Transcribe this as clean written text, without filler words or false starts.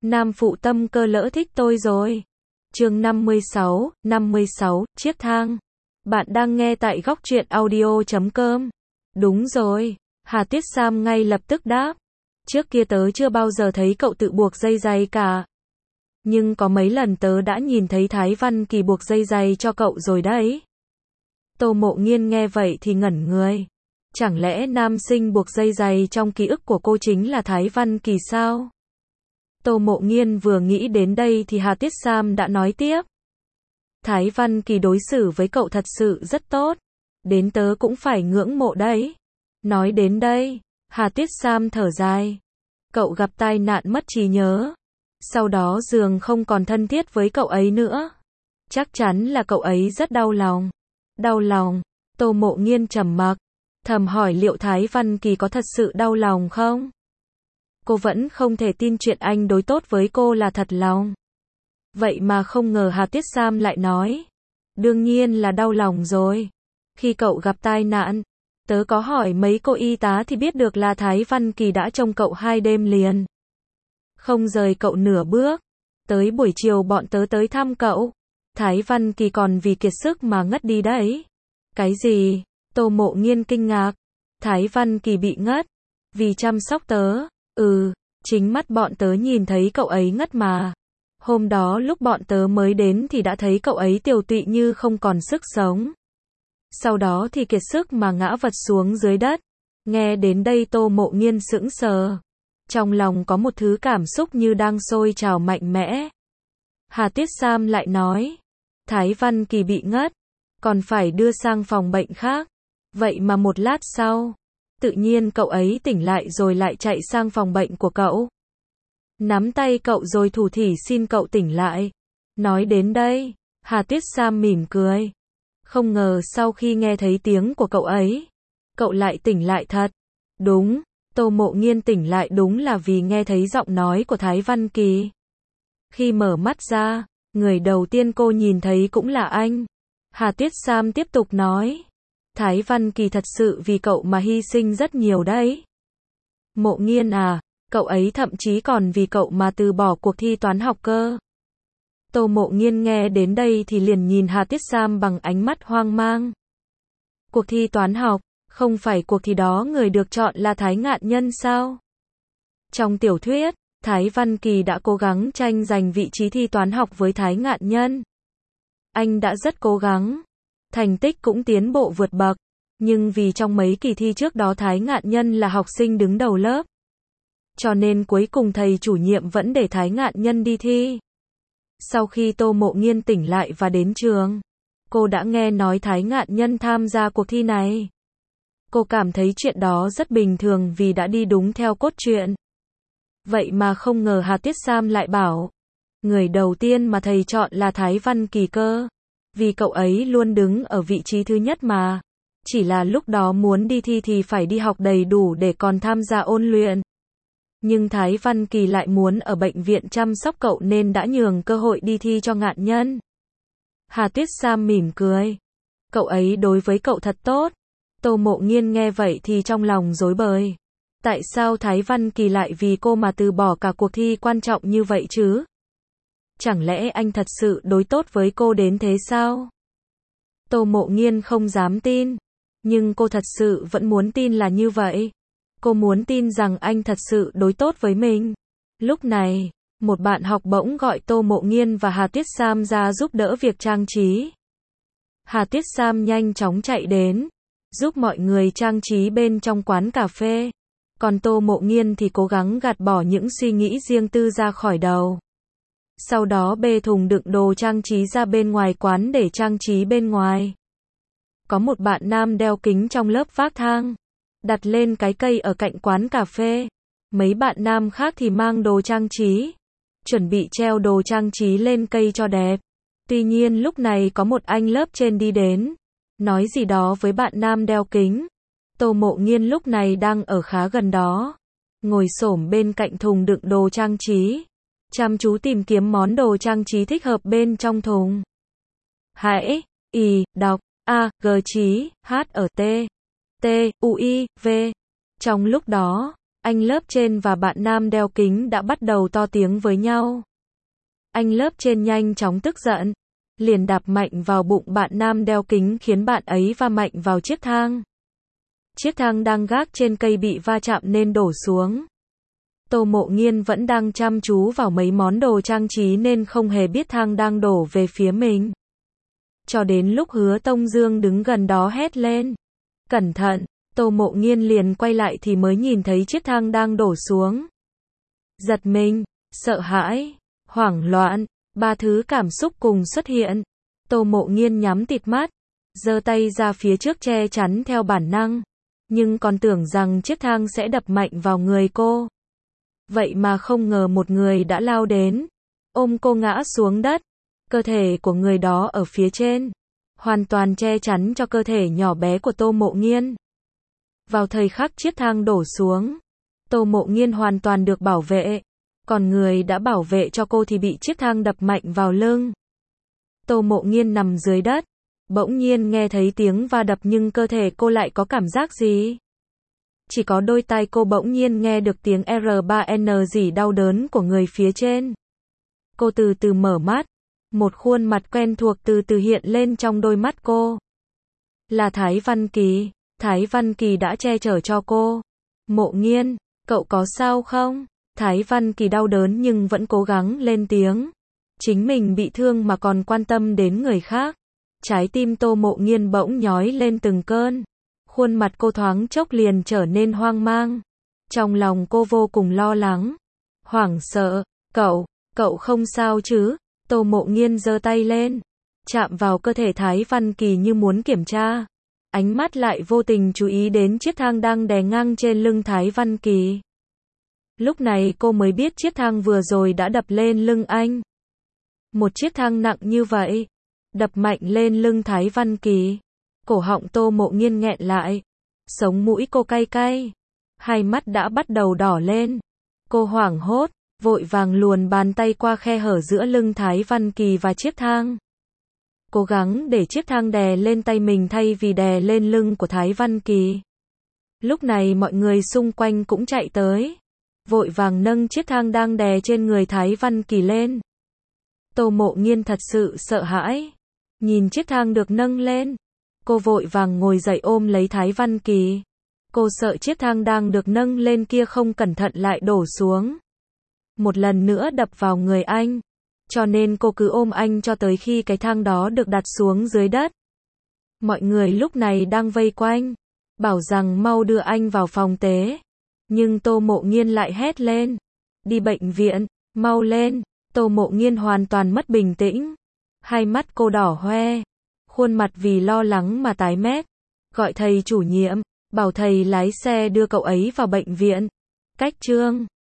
Nam phụ tâm cơ lỡ thích tôi rồi. Chương 56, chiếc thang. Bạn đang nghe tại góc truyện audio.com. Đúng rồi, Hà Tuyết Sam ngay lập tức đáp. Trước kia tớ chưa bao giờ thấy cậu tự buộc dây giày cả. Nhưng có mấy lần tớ đã nhìn thấy Thái Văn Kỳ buộc dây giày cho cậu rồi đấy. Tô Mộ Nghiên nghe vậy thì ngẩn người. Chẳng lẽ nam sinh buộc dây giày trong ký ức của cô chính là Thái Văn Kỳ sao? Tô Mộ Nghiên vừa nghĩ đến đây thì Hà Tuyết Sam đã nói tiếp. Thái Văn Kỳ đối xử với cậu thật sự rất tốt. Đến tớ cũng phải ngưỡng mộ đấy. Nói đến đây, Hà Tuyết Sam thở dài. Cậu gặp tai nạn mất trí nhớ. Sau đó dường không còn thân thiết với cậu ấy nữa. Chắc chắn là cậu ấy rất đau lòng. Đau lòng, Tô Mộ Nghiên trầm mặc, thầm hỏi liệu Thái Văn Kỳ có thật sự đau lòng không? Cô vẫn không thể tin chuyện anh đối tốt với cô là thật lòng. Vậy mà không ngờ Hà Tuyết Sam lại nói. Đương nhiên là đau lòng rồi. Khi cậu gặp tai nạn, tớ có hỏi mấy cô y tá thì biết được là Thái Văn Kỳ đã trông cậu 2 đêm liền. Không rời cậu nửa bước. Tới buổi chiều bọn tớ tới thăm cậu. Thái Văn Kỳ còn vì kiệt sức mà ngất đi đấy. Cái gì? Tô Mộ Nghiên kinh ngạc. Thái Văn Kỳ bị ngất. Vì chăm sóc tớ. Chính mắt bọn tớ nhìn thấy cậu ấy ngất mà. Hôm đó lúc bọn tớ mới đến thì đã thấy cậu ấy tiều tụy như không còn sức sống. Sau đó thì kiệt sức mà ngã vật xuống dưới đất. Nghe đến đây Tô Mộ Nghiên sững sờ. Trong lòng có một thứ cảm xúc như đang sôi trào mạnh mẽ. Hà Tuyết Sam lại nói. Thái Văn Kỳ bị ngất. Còn phải đưa sang phòng bệnh khác. Vậy mà một lát sau, tự nhiên cậu ấy tỉnh lại rồi lại chạy sang phòng bệnh của cậu. Nắm tay cậu rồi thủ thỉ xin cậu tỉnh lại. Nói đến đây, Hà Tuyết Sam mỉm cười. Không ngờ sau khi nghe thấy tiếng của cậu ấy, cậu lại tỉnh lại thật. Đúng, Tô Mộ Nghiên tỉnh lại đúng là vì nghe thấy giọng nói của Thái Văn Kỳ. Khi mở mắt ra, người đầu tiên cô nhìn thấy cũng là anh. Hà Tuyết Sam tiếp tục nói. Thái Văn Kỳ thật sự vì cậu mà hy sinh rất nhiều đấy. Mộ Nghiên à, cậu ấy thậm chí còn vì cậu mà từ bỏ cuộc thi toán học cơ. Tô Mộ Nghiên nghe đến đây thì liền nhìn Hà Tuyết Sam bằng ánh mắt hoang mang. Cuộc thi toán học, không phải cuộc thi đó người được chọn là Thái Ngạn Nhân sao? Trong tiểu thuyết, Thái Văn Kỳ đã cố gắng tranh giành vị trí thi toán học với Thái Ngạn Nhân. Anh đã rất cố gắng. Thành tích cũng tiến bộ vượt bậc. Nhưng vì trong mấy kỳ thi trước đó Thái Ngạn Nhân là học sinh đứng đầu lớp. Cho nên cuối cùng thầy chủ nhiệm vẫn để Thái Ngạn Nhân đi thi. Sau khi Tô Mộ Nghiên tỉnh lại và đến trường, cô đã nghe nói Thái Ngạn Nhân tham gia cuộc thi này. Cô cảm thấy chuyện đó rất bình thường vì đã đi đúng theo cốt truyện. Vậy mà không ngờ Hà Tuyết Sam lại bảo, người đầu tiên mà thầy chọn là Thái Văn Kỳ cơ. Vì cậu ấy luôn đứng ở vị trí thứ nhất mà. Chỉ là lúc đó muốn đi thi thì phải đi học đầy đủ để còn tham gia ôn luyện. Nhưng Thái Văn Kỳ lại muốn ở bệnh viện chăm sóc cậu nên đã nhường cơ hội đi thi cho Ngạn Nhân. Hà Tuyết Sam mỉm cười. Cậu ấy đối với cậu thật tốt. Tô Mộ Nghiên nghe vậy thì trong lòng rối bời. Tại sao Thái Văn Kỳ lại vì cô mà từ bỏ cả cuộc thi quan trọng như vậy chứ? Chẳng lẽ anh thật sự đối tốt với cô đến thế sao? Tô Mộ Nghiên không dám tin. Nhưng cô thật sự vẫn muốn tin là như vậy. Cô muốn tin rằng anh thật sự đối tốt với mình. Lúc này, một bạn học bỗng gọi Tô Mộ Nghiên và Hà Tuyết Sam ra giúp đỡ việc trang trí. Hà Tuyết Sam nhanh chóng chạy đến, giúp mọi người trang trí bên trong quán cà phê. Còn Tô Mộ Nghiên thì cố gắng gạt bỏ những suy nghĩ riêng tư ra khỏi đầu. Sau đó bê thùng đựng đồ trang trí ra bên ngoài quán để trang trí bên ngoài. Có một bạn nam đeo kính trong lớp vác thang, đặt lên cái cây ở cạnh quán cà phê. Mấy bạn nam khác thì mang đồ trang trí, chuẩn bị treo đồ trang trí lên cây cho đẹp. Tuy nhiên lúc này có một anh lớp trên đi đến, nói gì đó với bạn nam đeo kính. Tô Mộ Nghiên lúc này đang ở khá gần đó, ngồi xổm bên cạnh thùng đựng đồ trang trí, chăm chú tìm kiếm món đồ trang trí thích hợp bên trong thùng. Hãy, đọc, trí, T, U, I, V. Trong lúc đó, Anh lớp trên và bạn nam đeo kính đã bắt đầu to tiếng với nhau. Anh lớp trên nhanh chóng tức giận, liền đạp mạnh vào bụng bạn nam đeo kính khiến bạn ấy va mạnh vào chiếc thang. Chiếc thang đang gác trên cây bị va chạm nên đổ xuống. Tô Mộ Nghiên vẫn đang chăm chú vào mấy món đồ trang trí nên không hề biết thang đang đổ về phía mình. Cho đến lúc Hứa Tông Dương đứng gần đó hét lên. Cẩn thận, Tô Mộ Nghiên liền quay lại thì mới nhìn thấy chiếc thang đang đổ xuống. Giật mình, sợ hãi, hoảng loạn, ba thứ cảm xúc cùng xuất hiện. Tô Mộ Nghiên nhắm tịt mắt, giơ tay ra phía trước che chắn theo bản năng, nhưng còn tưởng rằng chiếc thang sẽ đập mạnh vào người cô. Vậy mà không ngờ một người đã lao đến, ôm cô ngã xuống đất. Cơ thể của người đó ở phía trên, hoàn toàn che chắn cho cơ thể nhỏ bé của Tô Mộ Nghiên. Vào thời khắc chiếc thang đổ xuống, Tô Mộ Nghiên hoàn toàn được bảo vệ, còn người đã bảo vệ cho cô thì bị chiếc thang đập mạnh vào lưng. Tô Mộ Nghiên nằm dưới đất, bỗng nhiên nghe thấy tiếng va đập nhưng cơ thể cô lại có cảm giác gì? Chỉ có đôi tai cô bỗng nhiên nghe được tiếng R3N rỉ đau đớn của người phía trên. Cô từ từ mở mắt, một khuôn mặt quen thuộc từ từ hiện lên trong đôi mắt cô. Là Thái Văn Kỳ. Thái Văn Kỳ đã che chở cho cô. Mộ Nghiên, cậu có sao không? Thái Văn Kỳ đau đớn nhưng vẫn cố gắng lên tiếng. Chính mình bị thương mà còn quan tâm đến người khác. Trái tim Tô Mộ Nghiên bỗng nhói lên từng cơn. Khuôn mặt cô thoáng chốc liền trở nên hoang mang. Trong lòng cô vô cùng lo lắng, hoảng sợ. Cậu không sao chứ? Tô Mộ Nghiên giơ tay lên, chạm vào cơ thể Thái Văn Kỳ như muốn kiểm tra. Ánh mắt lại vô tình chú ý đến chiếc thang đang đè ngang trên lưng Thái Văn Kỳ. Lúc này cô mới biết chiếc thang vừa rồi đã đập lên lưng anh. Một chiếc thang nặng như vậy, đập mạnh lên lưng Thái Văn Kỳ. Cổ họng Tô Mộ Nghiên nghẹn lại, sống mũi cô cay cay, hai mắt đã bắt đầu đỏ lên. Cô hoảng hốt, vội vàng luồn bàn tay qua khe hở giữa lưng Thái Văn Kỳ và chiếc thang. Cố gắng để chiếc thang đè lên tay mình thay vì đè lên lưng của Thái Văn Kỳ. Lúc này mọi người xung quanh cũng chạy tới, vội vàng nâng chiếc thang đang đè trên người Thái Văn Kỳ lên. Tô Mộ Nghiên thật sự sợ hãi, nhìn chiếc thang được nâng lên, cô vội vàng ngồi dậy ôm lấy Thái Văn Kỳ. Cô sợ chiếc thang đang được nâng lên kia không cẩn thận lại đổ xuống, một lần nữa đập vào người anh. Cho nên cô cứ ôm anh cho tới khi cái thang đó được đặt xuống dưới đất. Mọi người lúc này đang vây quanh, bảo rằng mau đưa anh vào phòng tế. Nhưng Tô Mộ Nghiên lại hét lên, đi bệnh viện, mau lên. Tô Mộ Nghiên hoàn toàn mất bình tĩnh, hai mắt cô đỏ hoe, khuôn mặt vì lo lắng mà tái mét. Gọi thầy chủ nhiệm, bảo thầy lái xe đưa cậu ấy vào bệnh viện. Cách chương